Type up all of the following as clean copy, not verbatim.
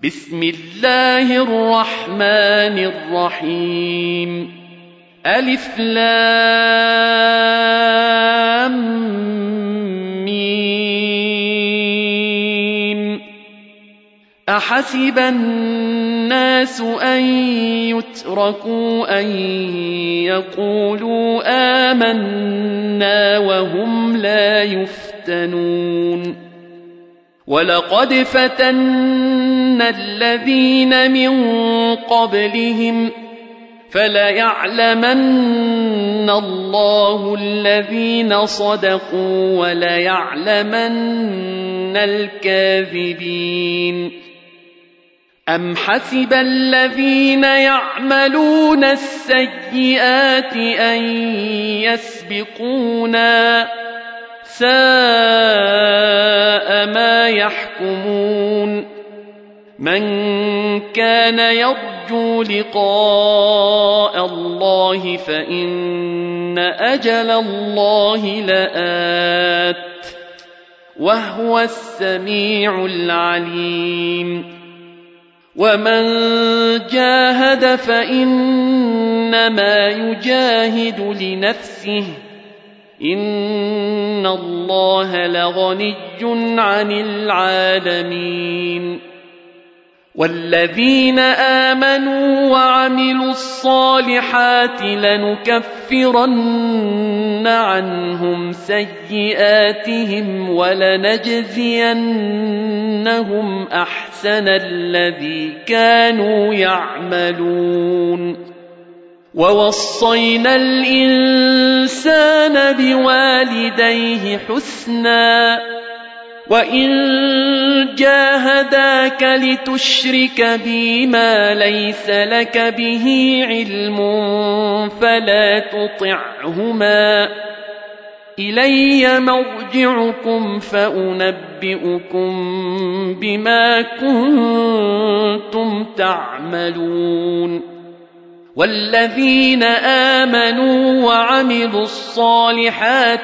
بسم الله الرحمن الرحيم ألف لام ميم أحسب الناس أن يتركوا أن يقولوا آمنا وهم لا يفتنون ولقد فتنا الذين من قبلهم فليعلمن الله الذين صدقوا وليعلمن الكاذبين أم حسب الذين يعملون السيئات أن يسبقونا ساء ما يحكمون من كان يرجو لقاء الله فإن أجل الله لآت وهو السميع العليم ومن جاهد فإنما يجاهد لنفسه إن الله لغني عن العالمين والذين آمنوا وعملوا الصالحات لنكفرن عنهم سيئاتهم ولنجزينهم أحسن الذي كانوا يعملون ووصينا الإنسان بوالديه حسنا وإن جاهداك لتشرك بي ما ليس لك به علم فلا تطعهما إلي مرجعكم فأنبئكم بما كنتم تعملون والذين آمنوا وعملوا الصالحات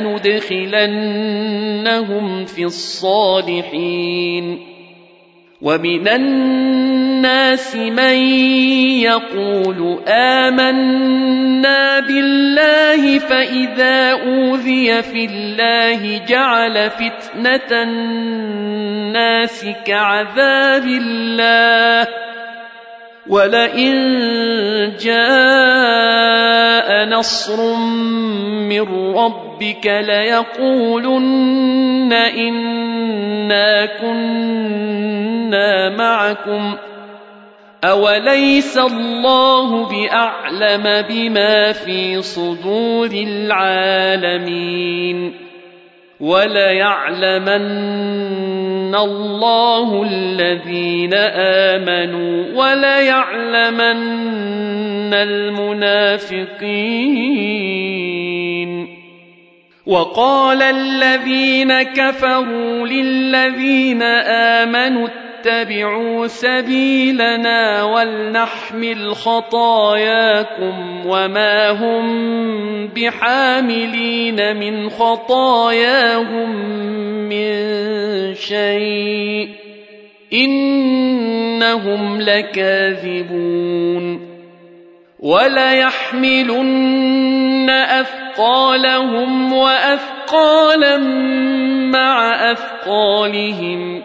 لندخلنهم في الصالحين ومن الناس من يقول آمنا بالله فإذا أوذي في الله جعل فتنة الناس كعذاب الله ولئن جاء نصر من ربك ليقولن إنا كنا معكم أوليس الله بأعلم بما في صدور العالمين وليعلمن الله الذين آمنوا وليعلمن المنافقين وقال الذين كفروا للذين آمنوا اتبعوا سبيلنا ولنحمل خطاياكم وما هم بحاملين من خطاياهم من شيء إنهم لكاذبون وليحملن أثقالهم وأثقالا مع أثقالهم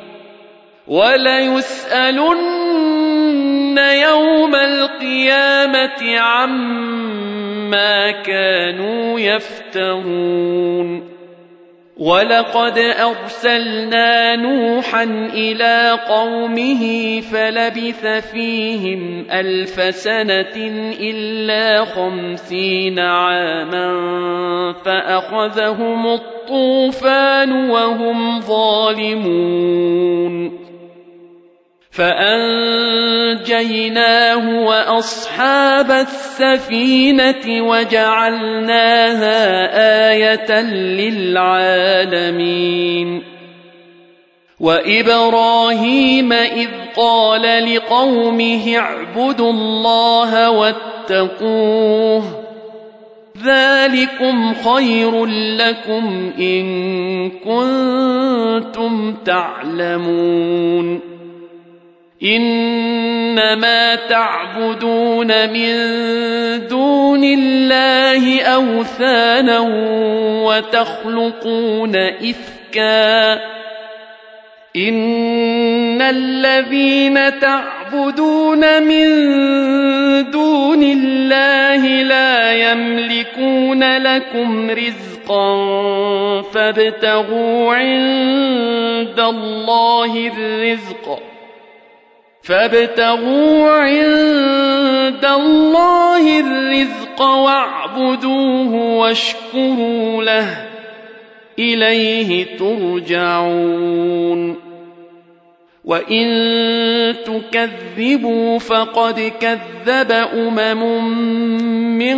وليسألن يوم القيامة عما كانوا يفترون ولقد أرسلنا نوحا إلى قومه فلبث فيهم 1000 سنة إلا 50 عاما فأخذهم الطوفان وهم ظالمون فأنجيناه وأصحاب السفينة وجعلناها آية للعالمين وإبراهيم إذ قال لقومه اعبدوا الله واتقوه ذلكم خير لكم إن كنتم تعلمون إنما تعبدون من دون الله أوثانا وتخلقون إفكا إن الذين تعبدون من دون الله لا يملكون لكم رزقا فابتغوا عند الله الرزق واعبدوه واشكروا له إليه ترجعون وإن تكذبوا فقد كذب من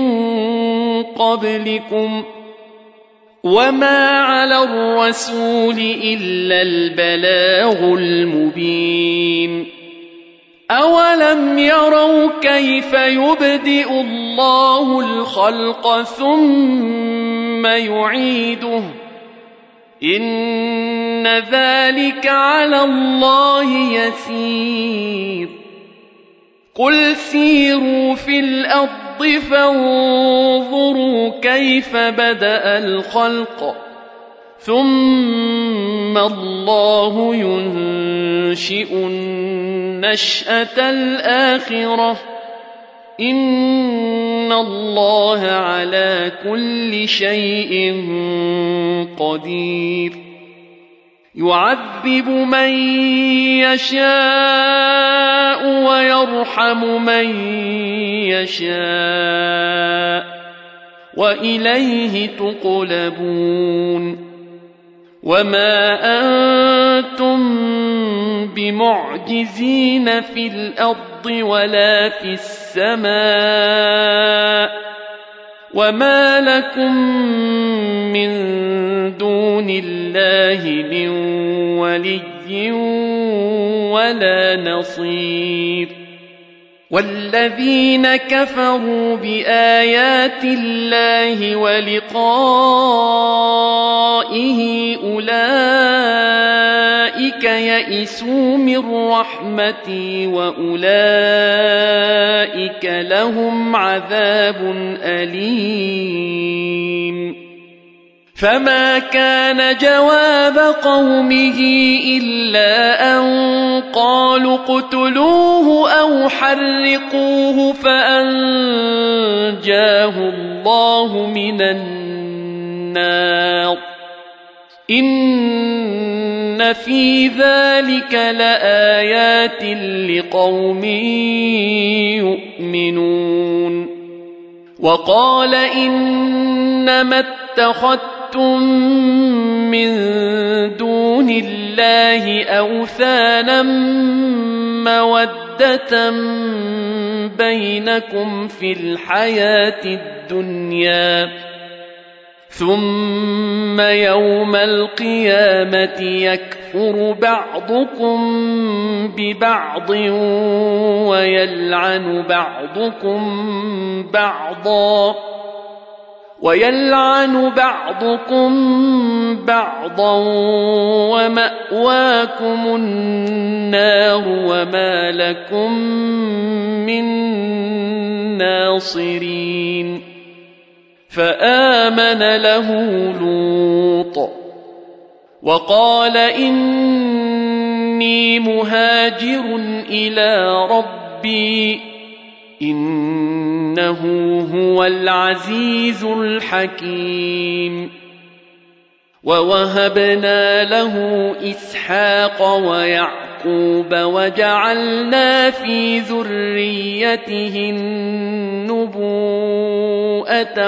قبلكم وما على الرسول إلا البلاغ المبين أولم يروا كيف يبدئ الله الخلق ثم يعيده إن ذلك على الله يسير قل سيروا في الأرض فانظروا كيف بدأ الخلق ثم الله ينشئ النشأة الآخرة إن الله على كل شيء قدير يعذب من يشاء ويرحم من يشاء وإليه تقلبون وما أنتم بمعجزين في الأرض ولا في السماء وما لكم من دون الله من ولي ولا نصير والذين كفروا بآيات الله ولقائه أولئك يئسوا من رحمتي وأولئك لهم عذاب أليم فما كان جواب قومه إلا أن قالوا اقتلوه أو حرقوه فأنجاه الله من النار إن في ذلك لآيات لقوم يؤمنون وقال إنما اتخذتم من دون الله أوثانا مودة بينكم في الحياة الدنيا ثم يوم القيامة يكفر بعضكم ببعض ويلعن بعضكم بعضا ومأواكم النار وما لكم من ناصرين فآمن له لوط وقال إني مهاجر إلى ربي إنه هو العزيز الحكيم ووهبنا له إسحاق ويعقوب وجعلنا في ذريته النبوءة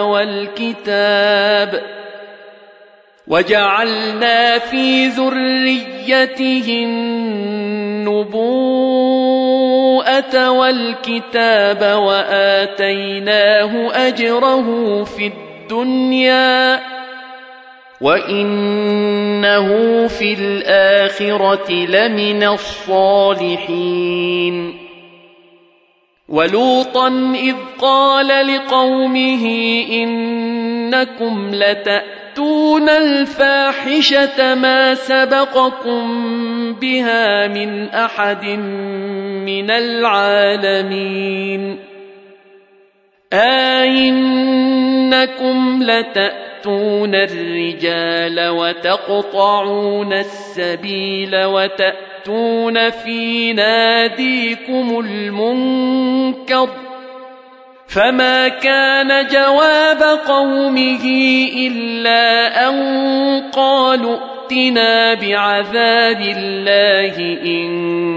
والكتاب وآتيناه أجره في الدنيا وإنه في الآخرة لمن الصالحين ولوطا إذ قال لقومه إنكم لتأتون الفاحشة ما سبقكم بها من أحد من العالمين أئنكم لتأتون الرجال وتقطعون السبيل وتأتون في ناديكم المنكر فما كان جواب قومه إلا أن قالوا ائتنا بعذاب الله إن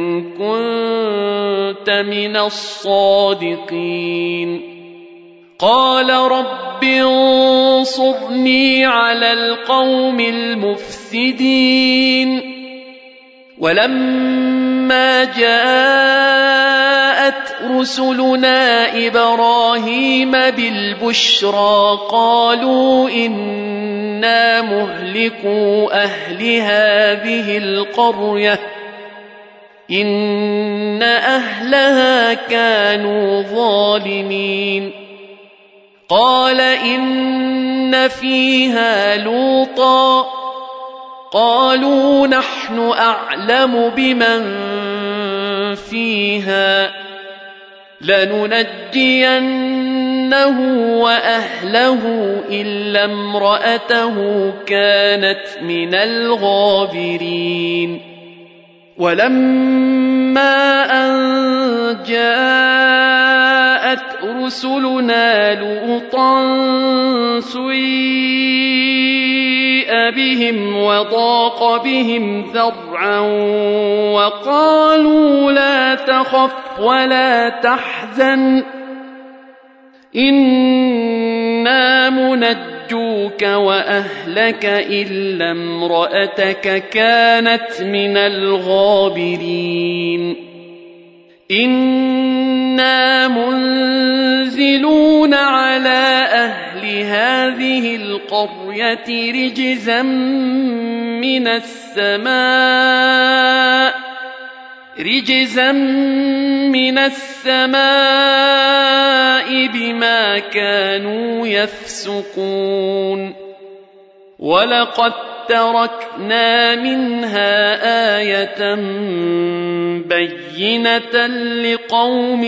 كنت من الصادقين قال رب انصرني على القوم المفسدين ولما جاءت رسلنا إبراهيم بالبشرى قالوا إنا مهلكو أهل هذه القرية إن أهلها كانوا ظالمين قال إن فيها لوطا قالوا نحن أعلم بمن فيها لننجينه وأهله إلا امرأته كانت من الغابرين ولما أن جاءت رسلنا لوطا سيء بهم وضاق بهم ذرعا وقالوا لا تخف ولا تحزن إنا منجوك وأهلك إلا امرأتك كانت من الغابرين إنا منزلون على أهل هذه القرية رجزا من السماء بما كانوا يفسقون ولقد تركنا منها آية بينة لقوم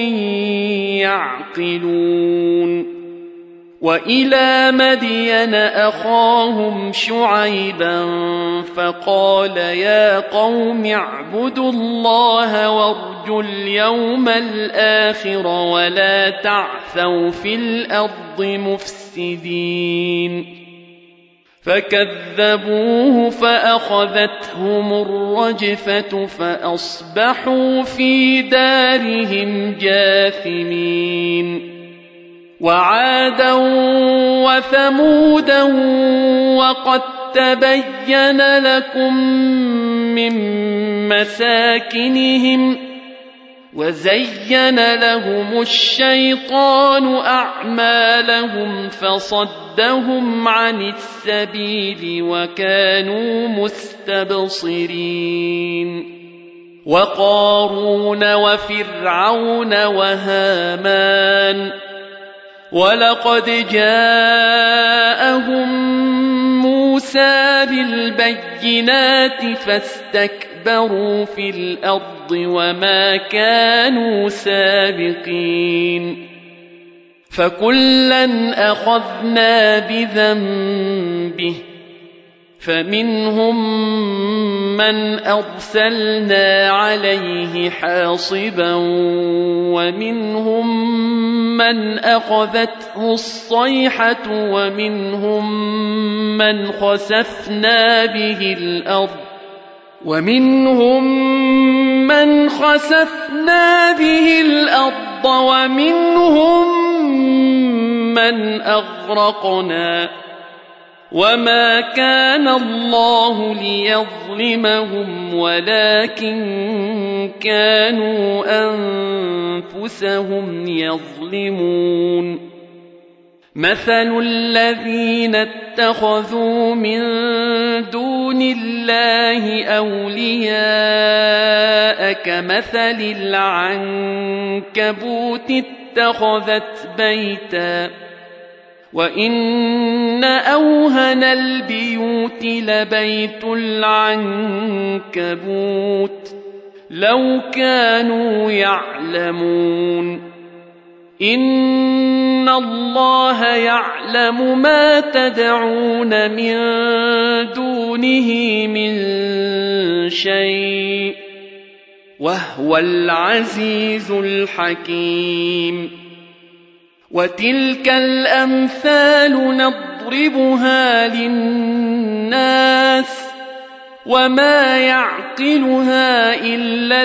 يعقلون وإلى مدين أخاهم شعيبا فقال يا قوم اعبدوا الله وارجوا اليوم الآخر ولا تعثوا في الأرض مفسدين فكذبوه فأخذتهم الرجفة فأصبحوا في دارهم جاثمين وعادا وثمودا وقد تبين لكم من مساكنهم وزين لهم الشيطان أعمالهم فصدهم عن السبيل وكانوا مستبصرين وقارون وفرعون وهامان ولقد جاءهم موسى بالبينات فاستكبروا في الأرض وما كانوا سابقين فكلا أخذنا بذنبه فمنهم من أرسلنا عليه حاصبا ومنهم من أخذته الصيحة ومنهم من خسفنا به الأرض ومنهم من أغرقنا وما كان الله ليظلمهم ولكن كانوا أنفسهم يظلمون مثل الذين اتخذوا من دون الله أولياء كمثل العنكبوت اتخذت بيتا وإن أوهن البيوت لبيت العنكبوت لو كانوا يعلمون إن الله يعلم ما تدعون من دونه من شيء وهو العزيز الحكيم وتلك الأمثال نضربها للناس وما يعقلها إلا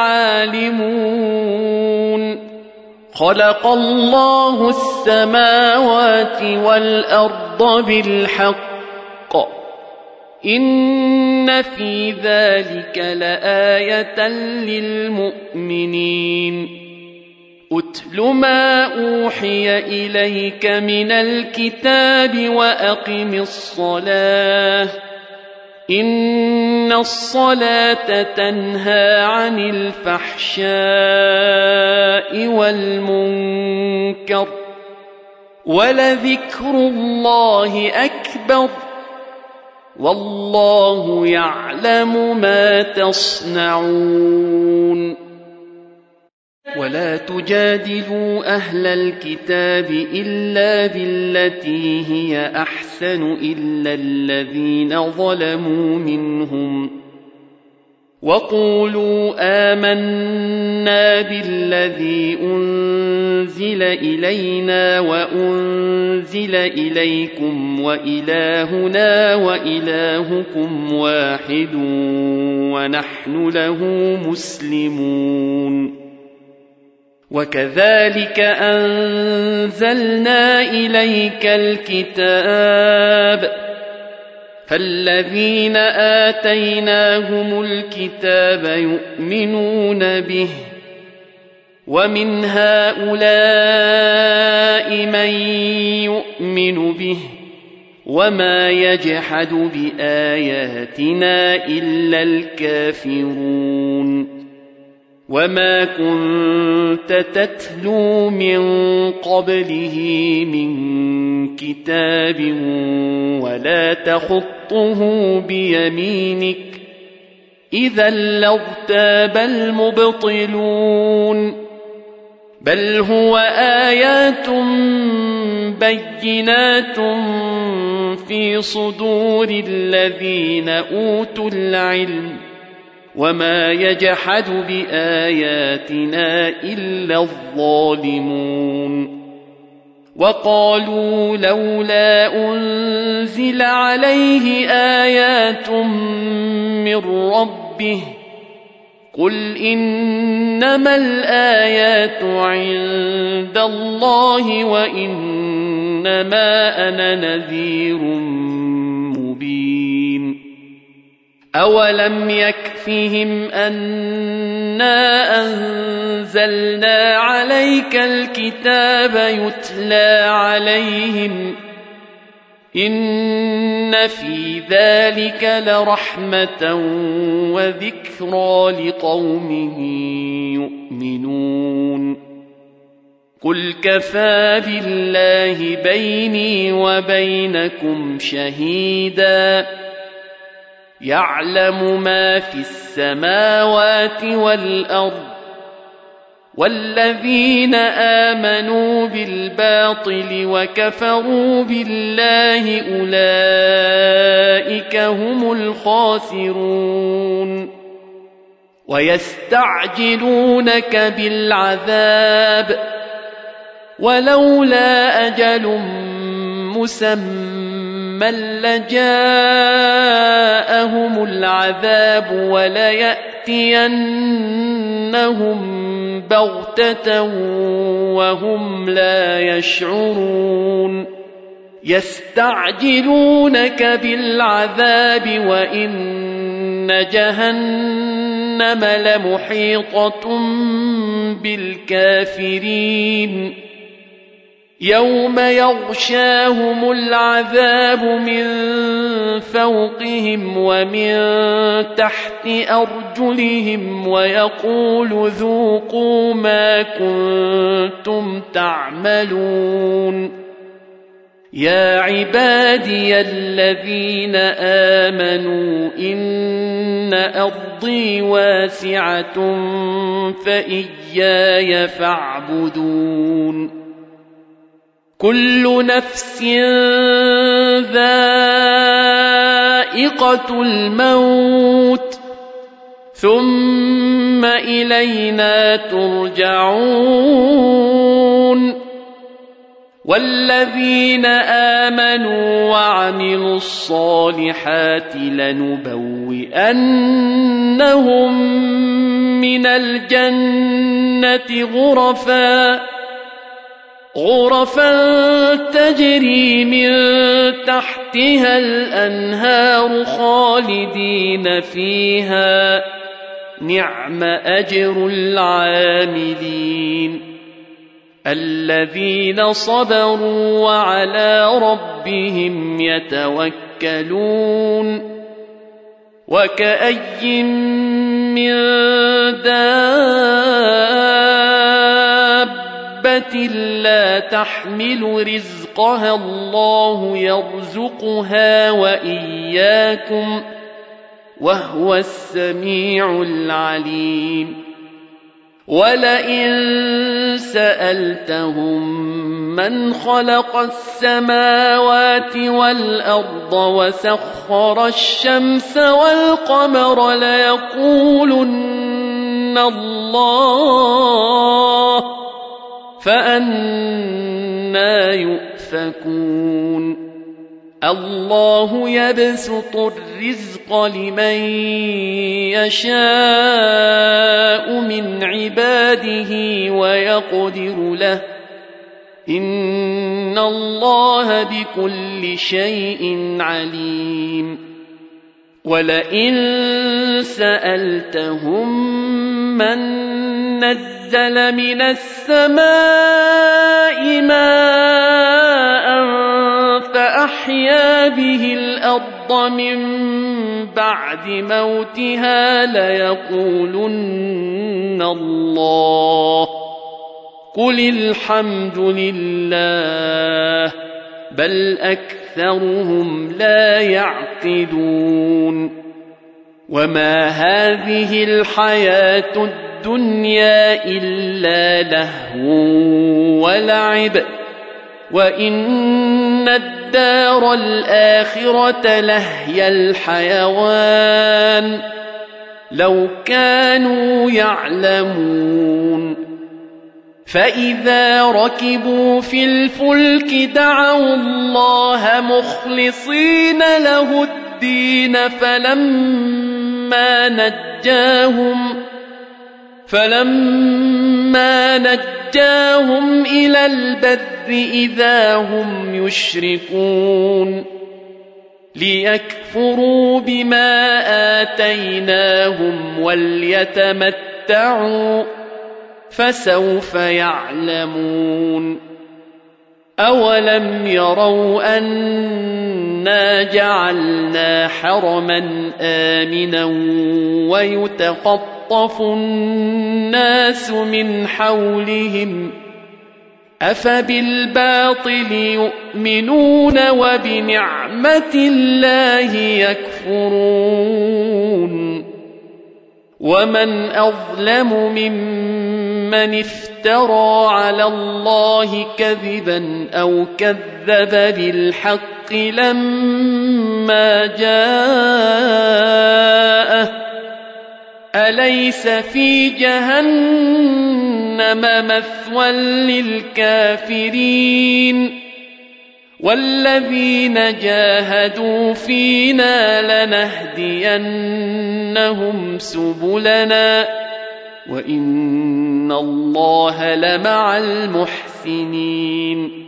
العالمون خلق الله السماوات والأرض بالحق إن في ذلك لآية للمؤمنين أتل ما أوحي إليك من الكتاب وأقم الصلاة إن الصلاة تنهى عن الفحشاء والمنكر ولذكر الله أكبر والله يعلم ما تصنعون ولا تجادلوا أهل الكتاب إلا بالتي هي أحسن إلا الذين ظلموا منهم وقولوا آمنا بالذي أنزل إلينا وأنزل إليكم وإلهنا وإلهكم واحد ونحن له مسلمون وكذلك أنزلنا إليك الكتاب فالذين آتيناهم الكتاب يؤمنون به ومن هؤلاء من يؤمن به وما يجحد بآياتنا إلا الكافرون وما كنت تتلو من قبله من كتاب ولا تخطه بيمينك إذا لارتاب المبطلون بل هو آيات بينات في صدور الذين أوتوا العلم وما يجحد بآياتنا إلا الظالمون وقالوا لولا أنزل عليه آيات من ربه قل إنما الآيات عند الله وإنما أنا نذير مبين أولم يكفهم أنا أنزلنا عليك الكتاب يتلى عليهم إن في ذلك لرحمة وذكرى لقوم يؤمنون قل كفى بالله بيني وبينكم شهيدا يعلم ما في السماوات والأرض والذين آمنوا بالباطل وكفروا بالله أولئك هم الخاسرون ويستعجلونك بالعذاب ولولا أجل مسمى لجاءهم العذاب وليأتينهم بغتة وهم لا يشعرون يستعجلونك بالعذاب وإن جهنم لمحيطة بالكافرين يوم يغشاهم العذاب من فوقهم ومن تحت أرجلهم ويقول ذوقوا ما كنتم تعملون يا عبادي الذين آمنوا إن أرضي واسعة فإياي فاعبدون كل نفس ذائقة الموت ثم إلينا ترجعون والذين آمنوا وعملوا الصالحات لنبوئنهم من الجنة غرفا تجري من تحتها الأنهار خالدين فيها نعم أجر العاملين الذين صبروا وعلى ربهم يتوكلون وكأي من دابة لا تحمل رزقها الله يرزقها وإياكم وهو السميع العليم ولئن سألتهم من خلق السماوات والأرض وسخر الشمس والقمر ليقولن الله فأنى يؤفكون الله يبسط الرزق لمن يشاء من عباده ويقدر له إن الله بكل شيء عليم ولئن سألتهم من نزل من السماء ماء فأحيا به الأرض من بعد موتها ليقولن الله قل الحمد لله بل أكثرهم لا يعقلون وما هذه الحياة الدنيا إلا لهو ولعب وإن الدار الآخرة لهي الحيوان لو كانوا يعلمون فإذا ركبوا في الفلك دعوا الله مخلصين له الدين فلما نجاهم إلى البر إذا هم يشركون ليكفروا بما آتيناهم وليتمتعوا فسوف يعلمون أولم يروا أنا جعلنا حرما آمنا ويتخطف الناس من حولهم أفبالباطل يؤمنون وبنعمة الله يكفرون ومن أظلم ممن افترى على الله كذبا أو كذب بالحق لما جاءه أليس في جهنم مثوى للكافرين والذين جاهدوا فينا لنهدينهم سبلنا وإن الله لمع المحسنين